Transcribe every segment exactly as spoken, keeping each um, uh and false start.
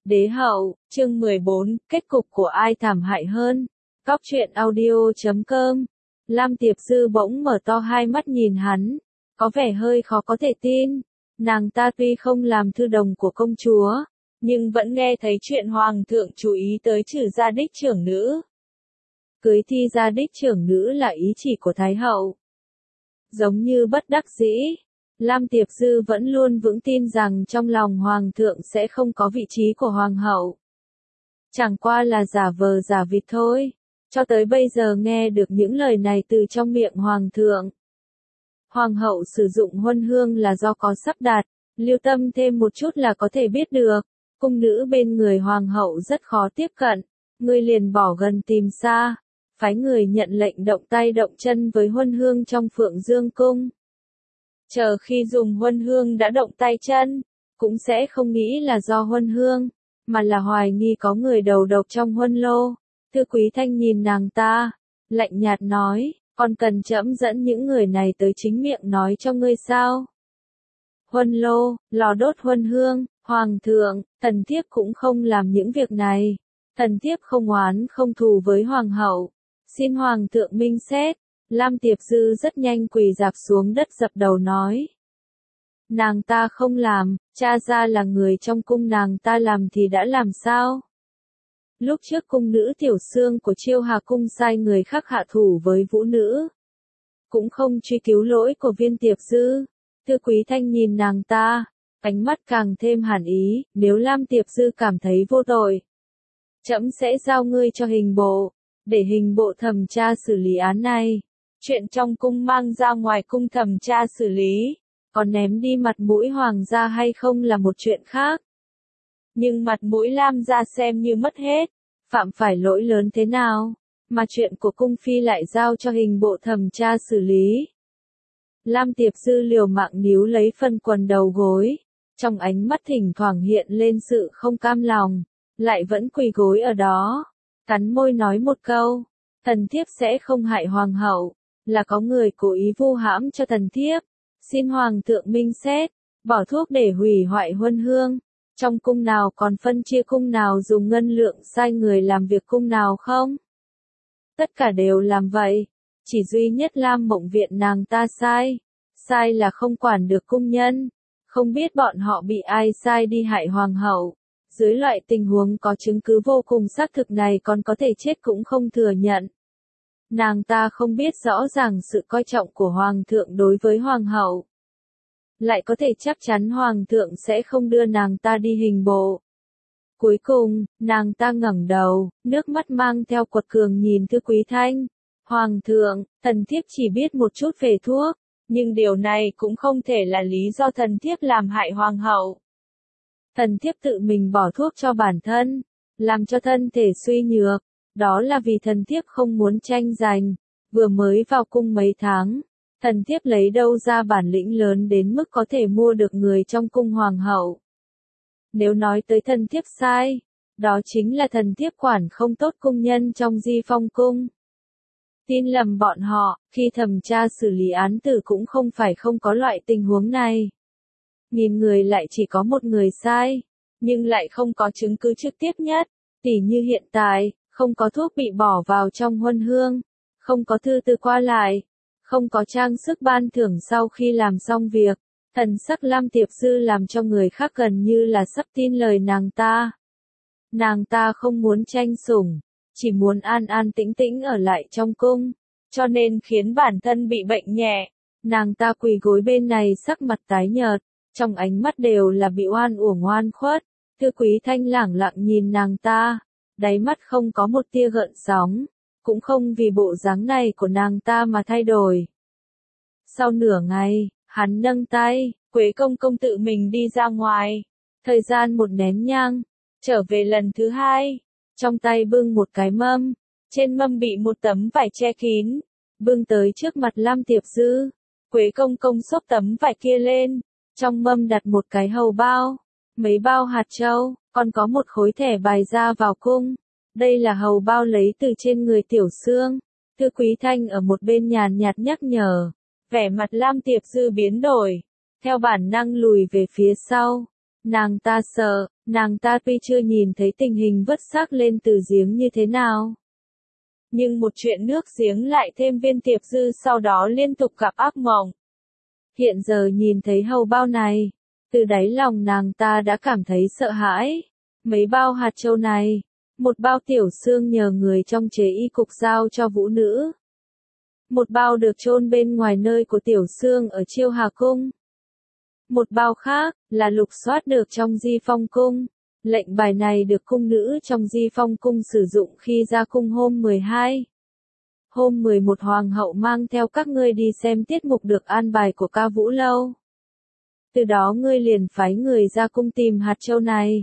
Đế hậu, chương mười bốn, kết cục của ai thảm hại hơn? Góc truyện audio chấm com. Lam Tiệp Dư bỗng mở to hai mắt nhìn hắn, có vẻ hơi khó có thể tin. Nàng ta tuy không làm thư đồng của công chúa, nhưng vẫn nghe thấy chuyện hoàng thượng chú ý tới trừ gia đích trưởng nữ. Cưới thi gia đích trưởng nữ là ý chỉ của Thái hậu. Giống như bất đắc dĩ, Lam Tiệp Dư vẫn luôn vững tin rằng trong lòng hoàng thượng sẽ không có vị trí của hoàng hậu. Chẳng qua là giả vờ giả vịt thôi. Cho tới bây giờ nghe được những lời này từ trong miệng hoàng thượng. Hoàng hậu sử dụng huân hương là do có sắp đặt, lưu tâm thêm một chút là có thể biết được. Cung nữ bên người hoàng hậu rất khó tiếp cận, ngươi liền bỏ gần tìm xa, phái người nhận lệnh động tay động chân với huân hương trong Phượng Dương cung. Chờ khi dùng huân hương đã động tay chân, cũng sẽ không nghĩ là do huân hương, mà là hoài nghi có người đầu độc trong huân lô. Thư Quý Thanh nhìn nàng ta, lạnh nhạt nói, còn cần trẫm dẫn những người này tới chính miệng nói cho ngươi sao? Huân lô, lò đốt huân hương, hoàng thượng, thần thiếp cũng không làm những việc này. Thần thiếp không oán không thù với hoàng hậu, xin hoàng thượng minh xét. Lam Tiệp Dư rất nhanh quỳ dạp xuống đất dập đầu nói. Nàng ta không làm, cha ra là người trong cung nàng ta làm thì đã làm sao? Lúc trước cung nữ Tiểu Xương của Chiêu Hà cung sai người khác hạ thủ với vũ nữ, cũng không truy cứu lỗi của Viên Tiệp Dư. Thư Quý Thanh nhìn nàng ta, ánh mắt càng thêm hàn ý, nếu Lam Tiệp Dư cảm thấy vô tội, trẫm sẽ giao ngươi cho hình bộ, để hình bộ thẩm tra xử lý án này. Chuyện trong cung mang ra ngoài cung thẩm tra xử lý, còn ném đi mặt mũi hoàng gia hay không là một chuyện khác. Nhưng mặt mũi Lam gia xem như mất hết, phạm phải lỗi lớn thế nào, mà chuyện của cung phi lại giao cho hình bộ thẩm tra xử lý. Lam Tiệp Dư liều mạng níu lấy phân quần đầu gối, trong ánh mắt thỉnh thoảng hiện lên sự không cam lòng, lại vẫn quỳ gối ở đó, cắn môi nói một câu, thần thiếp sẽ không hại hoàng hậu, là có người cố ý vu hãm cho thần thiếp, xin hoàng thượng minh xét, bỏ thuốc để hủy hoại huân hương. Trong cung nào còn phân chia cung nào dùng ngân lượng sai người làm việc cung nào không? Tất cả đều làm vậy, chỉ duy nhất Lam Mộng Viện nàng ta sai, sai là không quản được cung nhân, không biết bọn họ bị ai sai đi hại hoàng hậu. Dưới loại tình huống có chứng cứ vô cùng xác thực này còn có thể chết cũng không thừa nhận. Nàng ta không biết rõ ràng sự coi trọng của hoàng thượng đối với hoàng hậu, lại có thể chắc chắn hoàng thượng sẽ không đưa nàng ta đi hình bộ. Cuối cùng, nàng ta ngẩng đầu, nước mắt mang theo quật cường nhìn Thư Quý Thanh. Hoàng thượng, thần thiếp chỉ biết một chút về thuốc, nhưng điều này cũng không thể là lý do thần thiếp làm hại hoàng hậu. Thần thiếp tự mình bỏ thuốc cho bản thân, làm cho thân thể suy nhược, đó là vì thần thiếp không muốn tranh giành. Vừa mới vào cung mấy tháng, thần thiếp lấy đâu ra bản lĩnh lớn đến mức có thể mua được người trong cung hoàng hậu. Nếu nói tới thần thiếp sai, đó chính là thần thiếp quản không tốt cung nhân trong Di Phong cung. Tin lầm bọn họ, khi thẩm tra xử lý án tử cũng không phải không có loại tình huống này. Nghìn người lại chỉ có một người sai, nhưng lại không có chứng cứ trực tiếp nhất, tỉ như hiện tại, không có thuốc bị bỏ vào trong huân hương, không có thư từ qua lại, không có trang sức ban thưởng sau khi làm xong việc. Thần sắc Lam Tiệp Dư làm cho người khác gần như là sắp tin lời nàng ta. Nàng ta không muốn tranh sủng, chỉ muốn an an tĩnh tĩnh ở lại trong cung, cho nên khiến bản thân bị bệnh nhẹ. Nàng ta quỳ gối bên này sắc mặt tái nhợt, trong ánh mắt đều là bị oan uổng oan khuất. Thư Quý Thanh lẳng lặng nhìn nàng ta, đáy mắt không có một tia gợn sóng, cũng không vì bộ dáng này của nàng ta mà thay đổi. Sau nửa ngày, hắn nâng tay, Quế công công tự mình đi ra ngoài, thời gian một nén nhang, trở về lần thứ hai, trong tay bưng một cái mâm, trên mâm bị một tấm vải che kín, bưng tới trước mặt Lam Tiệp Dư. Quế công công xốc tấm vải kia lên, trong mâm đặt một cái hầu bao, mấy bao hạt châu, còn có một khối thẻ bài ra vào cung. Đây là hầu bao lấy từ trên người Tiểu Xương. Thư Quý Thanh ở một bên nhàn nhạt nhắc nhở, vẻ mặt Lam Tiệp Dư biến đổi, theo bản năng lùi về phía sau. Nàng ta sợ, nàng ta tuy chưa nhìn thấy tình hình vớt xác lên từ giếng như thế nào. Nhưng một chuyện nước giếng lại thêm viên Tiệp Dư sau đó liên tục gặp ác mộng. Hiện giờ nhìn thấy hầu bao này, từ đáy lòng nàng ta đã cảm thấy sợ hãi. Mấy bao hạt châu này, một bao tiểu xương nhờ người trong chế y cục giao cho vũ nữ. Một bao được chôn bên ngoài nơi của tiểu xương ở Chiêu Hà Cung. Một bao khác, là lục soát được trong Di Phong Cung. Lệnh bài này được cung nữ trong Di Phong Cung sử dụng khi ra cung hôm mười hai. Hôm mười một hoàng hậu mang theo các ngươi đi xem tiết mục được an bài của ca vũ lâu. Từ đó ngươi liền phái người ra cung tìm hạt châu này.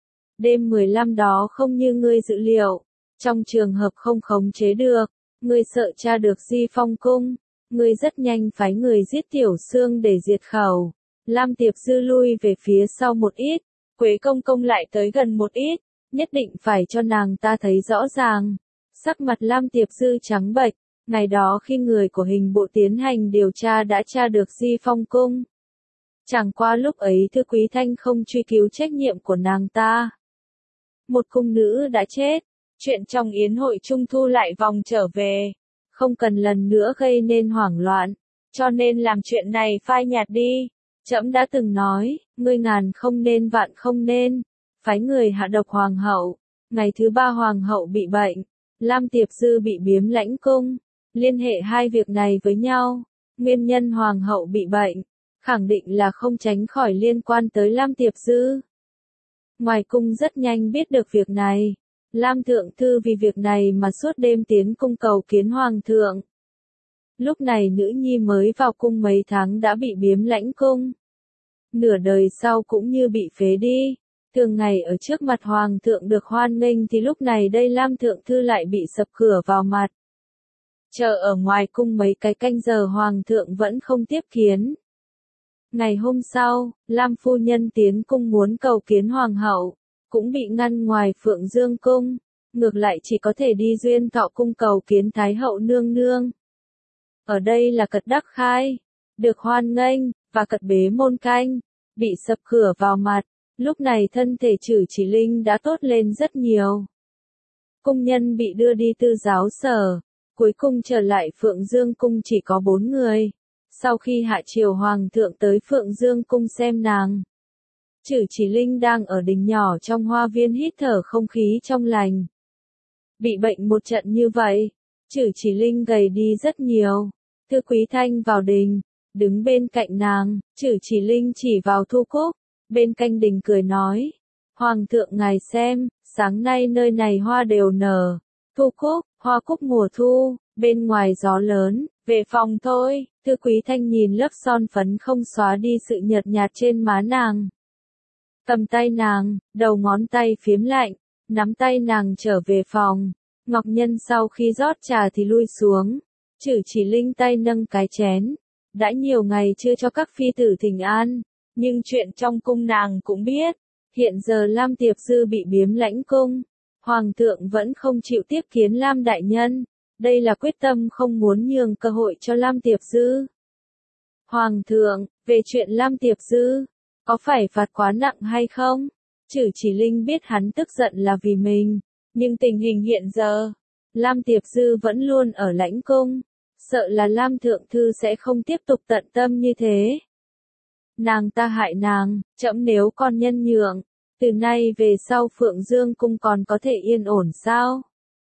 Đêm mười lăm đó không như ngươi dự liệu. Trong trường hợp không khống chế được, ngươi sợ tra được Di Phong Cung. Ngươi rất nhanh phái người giết tiểu xương để diệt khẩu. Lam Tiệp Dư lui về phía sau một ít. Quế công công lại tới gần một ít. Nhất định phải cho nàng ta thấy rõ ràng. Sắc mặt Lam Tiệp Dư trắng bệch. Ngày đó khi người của hình bộ tiến hành điều tra đã tra được Di Phong Cung. Chẳng qua lúc ấy Thư Quý Thanh không truy cứu trách nhiệm của nàng ta. Một cung nữ đã chết. Chuyện trong yến hội trung thu lại vòng trở về. Không cần lần nữa gây nên hoảng loạn. Cho nên làm chuyện này phai nhạt đi. Trẫm đã từng nói, ngươi ngàn không nên vạn không nên. Phái người hạ độc hoàng hậu. Ngày thứ ba hoàng hậu bị bệnh. Lam Tiệp Dư bị biếm lãnh cung. Liên hệ hai việc này với nhau. Nguyên nhân hoàng hậu bị bệnh. Khẳng định là không tránh khỏi liên quan tới Lam Tiệp Dư. Ngoài cung rất nhanh biết được việc này. Lam Thượng Thư vì việc này mà suốt đêm tiến cung cầu kiến Hoàng thượng. Lúc này nữ nhi mới vào cung mấy tháng đã bị biếm lãnh cung. Nửa đời sau cũng như bị phế đi. Thường ngày ở trước mặt Hoàng thượng được hoan nghênh thì lúc này đây Lam Thượng Thư lại bị sập cửa vào mặt. Chờ ở ngoài cung mấy cái canh giờ Hoàng thượng vẫn không tiếp kiến. Ngày hôm sau, Lam phu nhân tiến cung muốn cầu kiến Hoàng hậu. Cũng bị ngăn ngoài Phượng Dương Cung, ngược lại chỉ có thể đi Duyên Thọ Cung cầu kiến Thái hậu nương nương. Ở đây là Cật Đắc Khai, được hoan nghênh, và Cật Bế Môn Canh, bị sập cửa vào mặt, lúc này thân thể Trử Chỉ Linh đã tốt lên rất nhiều. Cung nhân bị đưa đi tư giáo sở, cuối cùng trở lại Phượng Dương Cung chỉ có bốn người. Sau khi hạ triều Hoàng thượng tới Phượng Dương Cung xem nàng. Trử Chỉ Linh đang ở đình nhỏ trong hoa viên hít thở không khí trong lành. Bị bệnh một trận như vậy, Trử Chỉ Linh gầy đi rất nhiều. Thư Quý Thanh vào đình, đứng bên cạnh nàng, Trử Chỉ Linh chỉ vào Thu Cúc, bên cạnh đình cười nói. Hoàng thượng ngài xem, sáng nay nơi này hoa đều nở. Thu Cúc, hoa cúc mùa thu, bên ngoài gió lớn, về phòng thôi. Thư Quý Thanh nhìn lớp son phấn không xóa đi sự nhợt nhạt trên má nàng. Cầm tay nàng, đầu ngón tay phiếm lạnh, nắm tay nàng trở về phòng. Ngọc Nhân sau khi rót trà thì lui xuống. Trử Chỉ Linh tay nâng cái chén. Đã nhiều ngày chưa cho các phi tử thỉnh an, nhưng chuyện trong cung nàng cũng biết. Hiện giờ Lam Tiệp Dư bị biếm lãnh cung. Hoàng thượng vẫn không chịu tiếp kiến Lam đại nhân. Đây là quyết tâm không muốn nhường cơ hội cho Lam Tiệp Dư. Hoàng thượng, về chuyện Lam Tiệp Dư, có phải phạt quá nặng hay không? Trử Chỉ Linh biết hắn tức giận là vì mình, nhưng tình hình hiện giờ, Lam Tiệp Dư vẫn luôn ở lãnh cung, sợ là Lam Thượng Thư sẽ không tiếp tục tận tâm như thế. Nàng ta hại nàng, trẫm nếu con nhân nhượng, từ nay về sau Phượng Dương Cung còn có thể yên ổn sao?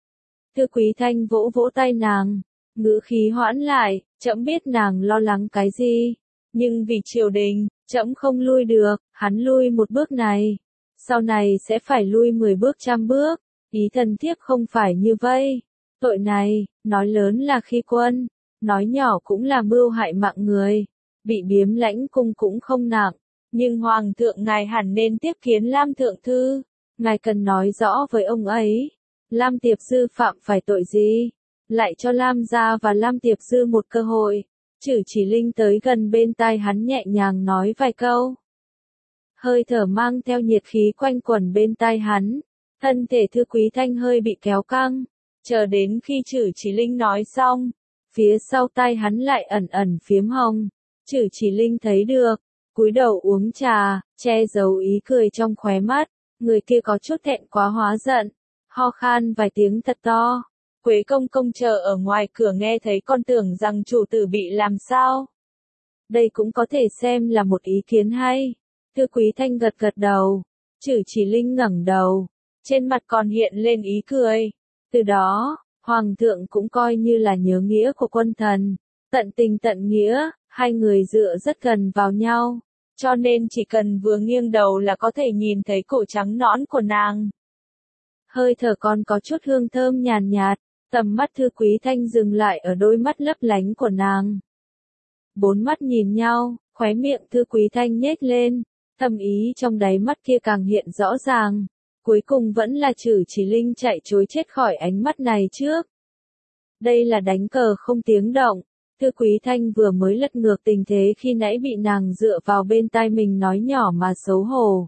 Thư Quý Thanh vỗ vỗ tay nàng, ngữ khí hoãn lại, trẫm biết nàng lo lắng cái gì, nhưng vì triều đình, trẫm không lui được, hắn lui một bước này, sau này sẽ phải lui mười bước trăm bước, ý thần thiếp không phải như vậy. Tội này, nói lớn là khi quân, nói nhỏ cũng là mưu hại mạng người, bị biếm lãnh cung cũng không nặng, nhưng Hoàng thượng ngài hẳn nên tiếp kiến Lam Thượng Thư, ngài cần nói rõ với ông ấy, Lam Tiệp Dư phạm phải tội gì, lại cho Lam gia và Lam Tiệp Dư một cơ hội. Trử Chỉ Linh tới gần bên tai hắn nhẹ nhàng nói vài câu. Hơi thở mang theo nhiệt khí quanh quẩn bên tai hắn, thân thể Thư Quý Thanh hơi bị kéo căng, chờ đến khi Trử Chỉ Linh nói xong, phía sau tai hắn lại ẩn ẩn phiếm hồng. Trử Chỉ Linh thấy được, cúi đầu uống trà, che giấu ý cười trong khóe mắt, người kia có chút thẹn quá hóa giận, ho khan vài tiếng thật to. Quế công công chờ ở ngoài cửa nghe thấy con tưởng rằng chủ tử bị làm sao. Đây cũng có thể xem là một ý kiến hay. Thư Quý Thanh gật gật đầu, Trử Chỉ Linh ngẩng đầu, trên mặt còn hiện lên ý cười. Từ đó, Hoàng thượng cũng coi như là nhớ nghĩa của quân thần, tận tình tận nghĩa, hai người dựa rất gần vào nhau, cho nên chỉ cần vừa nghiêng đầu là có thể nhìn thấy cổ trắng nõn của nàng. Hơi thở còn có chút hương thơm nhàn nhạt, tầm mắt Thư Quý Thanh dừng lại ở đôi mắt lấp lánh của nàng. Bốn mắt nhìn nhau, khóe miệng Thư Quý Thanh nhếch lên, thâm ý trong đáy mắt kia càng hiện rõ ràng. Cuối cùng vẫn là Trử Chỉ Linh chạy trối chết khỏi ánh mắt này trước. Đây là đánh cờ không tiếng động. Thư Quý Thanh vừa mới lật ngược tình thế khi nãy bị nàng dựa vào bên tai mình nói nhỏ mà xấu hổ.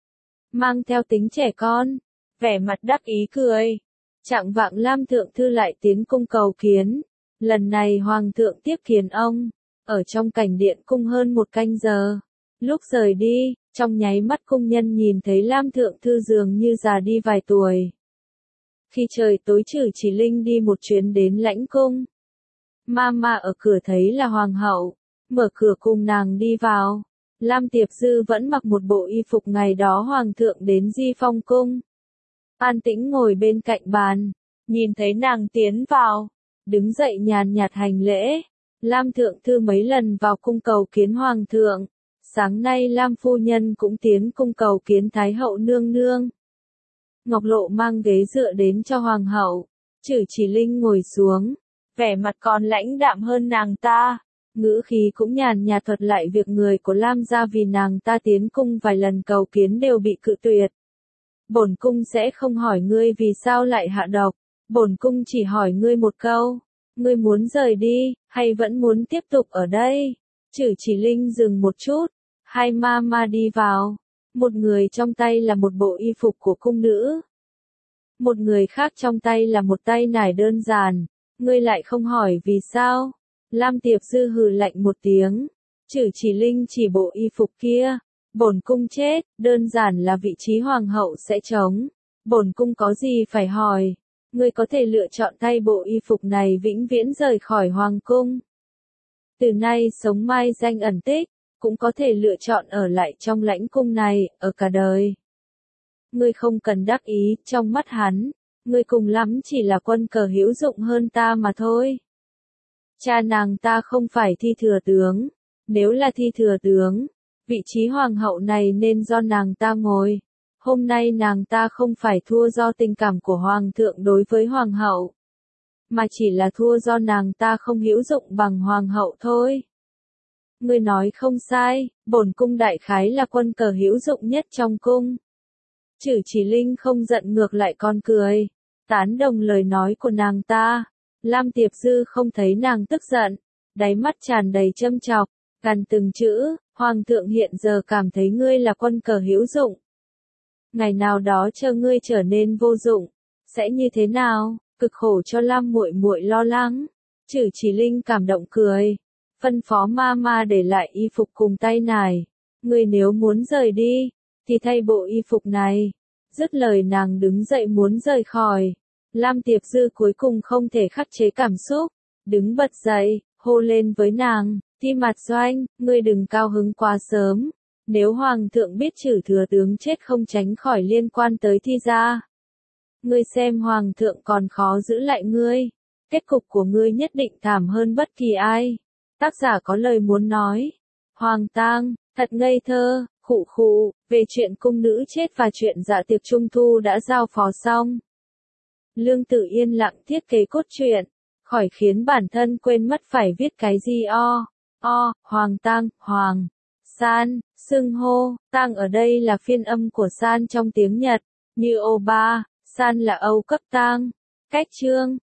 Mang theo tính trẻ con, vẻ mặt đắc ý cười. Trạng vạng Lam Thượng Thư lại tiến cung cầu kiến. Lần này Hoàng thượng tiếp kiến ông, ở trong cảnh điện cung hơn một canh giờ. Lúc rời đi, trong nháy mắt cung nhân nhìn thấy Lam Thượng Thư dường như già đi vài tuổi. Khi trời tối Trử Chỉ Linh đi một chuyến đến lãnh cung. Mama ở cửa thấy là hoàng hậu, mở cửa cùng nàng đi vào. Lam Tiệp Dư vẫn mặc một bộ y phục ngày đó hoàng thượng đến Di Phong cung. An tĩnh ngồi bên cạnh bàn, nhìn thấy nàng tiến vào, đứng dậy nhàn nhạt hành lễ. Lam Thượng Thư mấy lần vào cung cầu kiến hoàng thượng. Sáng nay Lam phu nhân cũng tiến cung cầu kiến Thái hậu nương nương. Ngọc Lộ mang ghế dựa đến cho hoàng hậu, Trử Chỉ Linh ngồi xuống, vẻ mặt còn lãnh đạm hơn nàng ta, ngữ khí cũng nhàn nhạt thuật lại việc người của Lam gia vì nàng ta tiến cung vài lần cầu kiến đều bị cự tuyệt. Bổn cung sẽ không hỏi ngươi vì sao lại hạ độc, bổn cung chỉ hỏi ngươi một câu, ngươi muốn rời đi, hay vẫn muốn tiếp tục ở đây? Trử Chỉ Linh dừng một chút, hai ma ma đi vào, một người trong tay là một bộ y phục của cung nữ. Một người khác trong tay là một tay nải đơn giản, ngươi lại không hỏi vì sao? Lam Tiệp Dư hừ lạnh một tiếng, Trử Chỉ Linh chỉ bộ y phục kia, bổn cung chết, đơn giản là vị trí hoàng hậu sẽ trống, bổn cung có gì phải hỏi, ngươi có thể lựa chọn thay bộ y phục này vĩnh viễn rời khỏi hoàng cung. Từ nay sống mai danh ẩn tích, cũng có thể lựa chọn ở lại trong lãnh cung này, ở cả đời. Ngươi không cần đắc ý, trong mắt hắn, ngươi cùng lắm chỉ là quân cờ hữu dụng hơn ta mà thôi. Cha nàng ta không phải thi thừa tướng, nếu là thi thừa tướng, vị trí hoàng hậu này nên do nàng ta ngồi. Hôm nay nàng ta không phải thua do tình cảm của hoàng thượng đối với hoàng hậu, mà chỉ là thua do nàng ta không hữu dụng bằng hoàng hậu thôi. Ngươi nói không sai, bổn cung đại khái là quân cờ hữu dụng nhất trong cung. Trử Chỉ Linh không giận ngược lại còn cười, tán đồng lời nói của nàng ta. Lam Tiệp Dư không thấy nàng tức giận, đáy mắt tràn đầy châm chọc, gằn từng chữ, hoàng thượng hiện giờ cảm thấy ngươi là quân cờ hữu dụng. Ngày nào đó chờ ngươi trở nên vô dụng, sẽ như thế nào? Cực khổ cho Lam muội muội lo lắng. Trử Chỉ Linh cảm động cười, phân phó Mama để lại y phục cùng tay nải. Ngươi nếu muốn rời đi, thì thay bộ y phục này. Dứt lời nàng đứng dậy muốn rời khỏi. Lam Tiệp Dư cuối cùng không thể khắc chế cảm xúc, đứng bật dậy, hô lên với nàng, Thi Mạt Doanh, ngươi đừng cao hứng quá sớm. Nếu hoàng thượng biết Trử thừa tướng chết không tránh khỏi liên quan tới Thi gia, ngươi xem hoàng thượng còn khó giữ lại ngươi, kết cục của ngươi nhất định thảm hơn bất kỳ ai. Tác giả có lời muốn nói. Hoàng tang, thật ngây thơ, khụ khụ, về chuyện cung nữ chết và chuyện dạ tiệc trung thu đã giao phó xong. Lương Tử yên lặng thiết kế cốt truyện, khỏi khiến bản thân quên mất phải viết cái gì o, o, hoàng tang, hoàng, san, xưng hô, tang ở đây là phiên âm của san trong tiếng Nhật, như ô ba, san là âu cấp tang, cách chương.